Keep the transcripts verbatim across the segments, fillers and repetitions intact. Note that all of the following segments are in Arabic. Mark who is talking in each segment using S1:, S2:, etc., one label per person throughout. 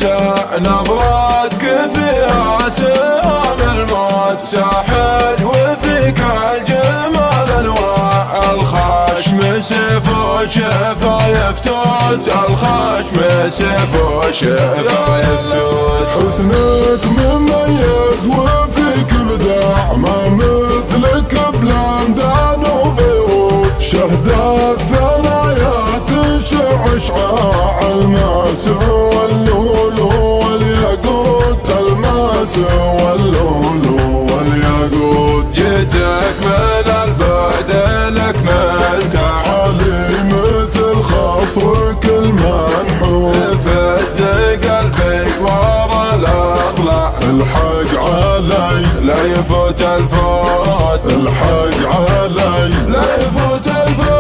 S1: وسع نظرتك فيها سهام الموت ساحل وفيك الجمال انواع الخشم سيف وشفا يفتوت الخشم سيف وشفا يفتوت
S2: حسنك مميز وفيك ابداع ما مثلك بلندان وبيروت شهدت ثنايا تشع شعاع الماس واللولو والياقوت الماس واللولو والياقوت
S1: جيتك من البعد لك ملت
S2: علي مثل خصرك المنحوت
S1: فز قلبي ورا الاضلاع
S2: الحق علي
S1: لا يفوت الفوت
S2: الحق علي
S1: لا يفوت الفوت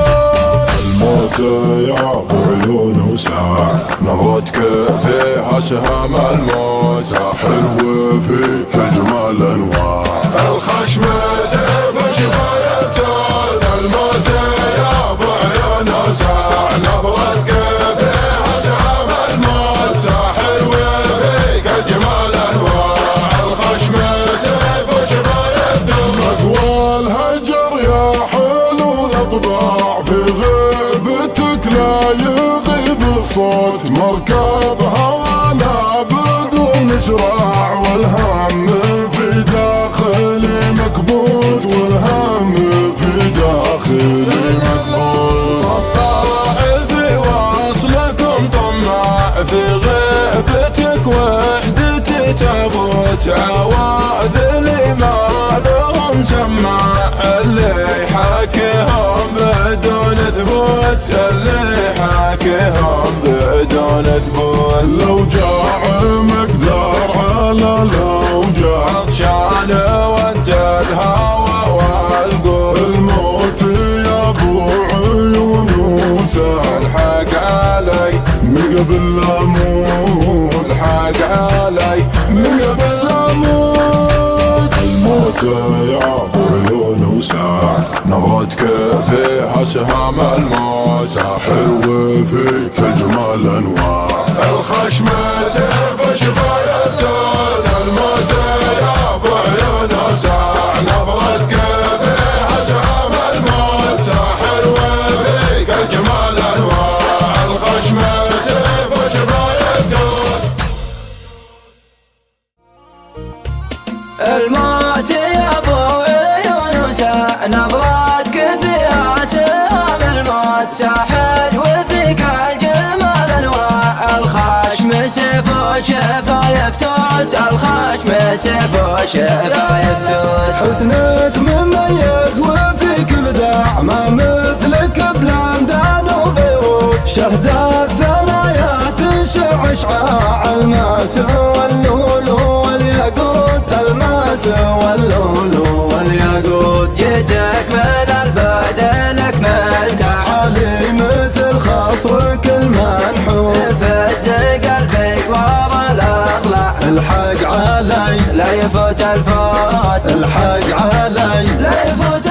S2: الموت يا بعيون وساع
S1: نظرتك فيها سهام الموت
S2: ساحر وفيك اجمل انواع
S1: الخشم سيف وشفا يفتوت الموت يا بعيون وساع نظرتك فيها سهام الموت ساحر وفيك الجمال انواع الخشم سيف وشفا يفتوت
S2: مقوى الهجر يا حلو الاطباع في غيبتك لا يغيب الصوت مركب هوانا بدون شراع والهم في داخلي مكبوت والهم في داخلي مكبوت
S1: طماع في وصلكم طماع في غيبتك وحدتي تبوت عواذلي ما لهم سماع اللي حاكيهم بدون ثبوت اللي حاكيهم بدون ثبوت
S2: لو جاع مقدار على لو جاع
S1: عطشان وانت الهوى والقوت
S2: الموت يا ابو عيون وساع
S1: الحق علي
S2: من قبل لا اموت
S1: الحق علي من قبل لا اموت
S2: الموت يا ابو عيون وساع
S1: نظرتك فيها سهام الموت
S2: ساحر وفيك الجمال انواع
S1: الخشم سيف وشفا يفتوت الموت يا ابو عيون وساع نظرتك فيها سهام الموت ساحر وفيك الجمال انواع الخشم سيف وشفا يفتوت
S3: الموت يا ابو عيون وساع نظرتك فيها سهام الموت ساحر وفيك الجمال انواع الخشم سيف وشفا يفتوت الخشم سيف وشفا يفتوت
S2: حسنك مميز وفيك ابداع ما مثلك بلندان وبيروت شهدت ثنايا تشع شعاع الماس واللولو والياقوت الماس واللولو والياقوت
S3: جيتك من البعد لك ملت
S2: علي مثل خصرك المنحوت
S3: فز قلبي ورا الاضلاع
S2: الحق علي
S3: لا يفوت الفوت
S2: الحق علي
S3: لا يفوت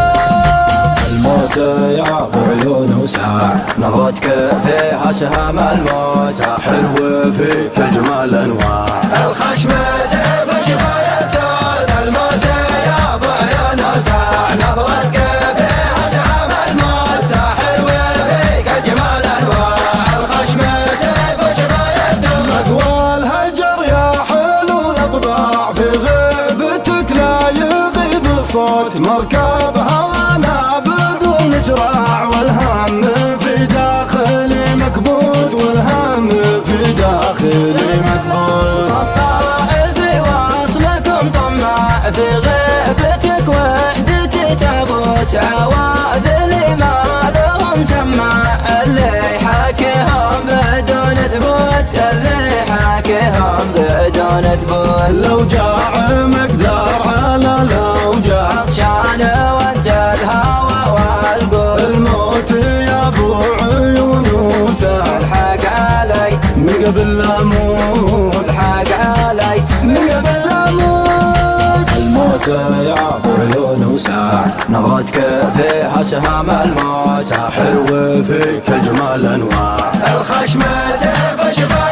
S3: الفوت
S2: الموت يا ابو عيون وساع
S3: نظرتك فيها سهام الموت
S2: ساحر وفيك اجمل انواع
S3: الخشم سيف وشفا يفتوت الموت يا ابو عيون وساع نظرتك فيها سهام الموت ساحر وفيك الجمال انواع الخشم سيف وشفا يفتوت
S2: مقوى الهجر يا حلو الاطباع في غيبتك لا يغيب الصوت مركب هوانا بدون شراع والهم في داخلي مكبوت والهم في داخلي مكبوت
S3: طماع في وصلكم طماع في غيبتك وحدتي تبوت عواذلي ما لهم سماع اللي حاكيهم بدون ثبوت اللي حاكيهم بدون ثبوت
S2: لو جاع مقدار على لو جاع
S3: عطشان وانت الهوى والقوت
S2: الموت يا ابو عيون وساع
S3: الحق علي
S2: من قبل لا اموت
S3: الحق علي من قبل لا اموت
S2: الموت يا ابو عيون وساع
S3: نظرتك فيها سهام الموت
S2: ساحر وفيك اجمل انواع
S3: الخشم سيف وشفا